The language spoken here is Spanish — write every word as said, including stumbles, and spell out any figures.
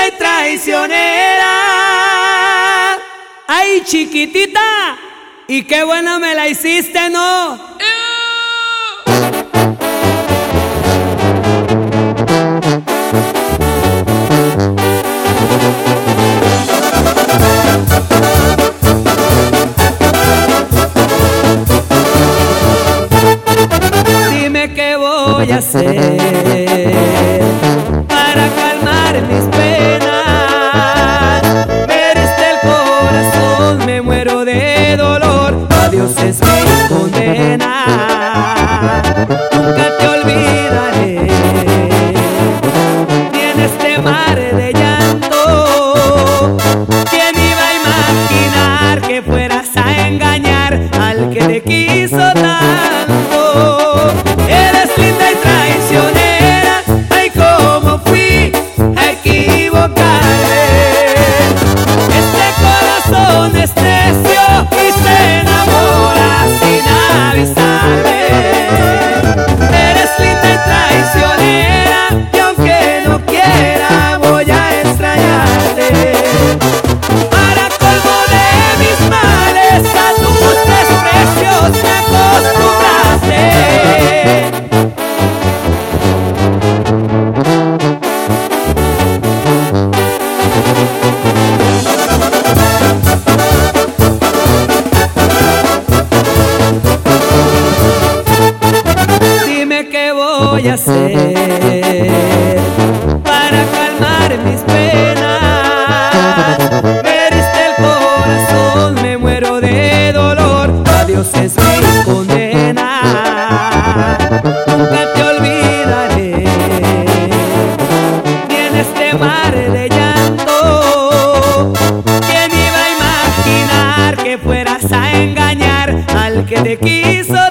linda y traicionera. Ay, chiquitita, y qué buena me la hiciste, ¿no? Dime qué voy a hacer para calmar mis penas. Me heriste el corazón, me muero de dolor. Adiós es mi condena. Nunca te olvidaré, ni en este mar de llanto. ¿Quién iba a imaginar que fueras a engañar al que te quiso tanto? Eres linda y traicionera. Ay, cómo fui a equivocarme. Este corazón es necio y se enamora sin avisarme. Eres linda y traicionera, y aunque no quiera voy a extrañarte. Para colmo de mis males, a tus desprecios me acostumbraste. Dime qué voy a hacer para calmar mis penas. Me heriste el corazón, me muero de dolor. Adiós es mi condena. Nunca te olvidaré, ni en este mar de llanto. ¿Quién iba a imaginar que fueras a engañar al que te quiso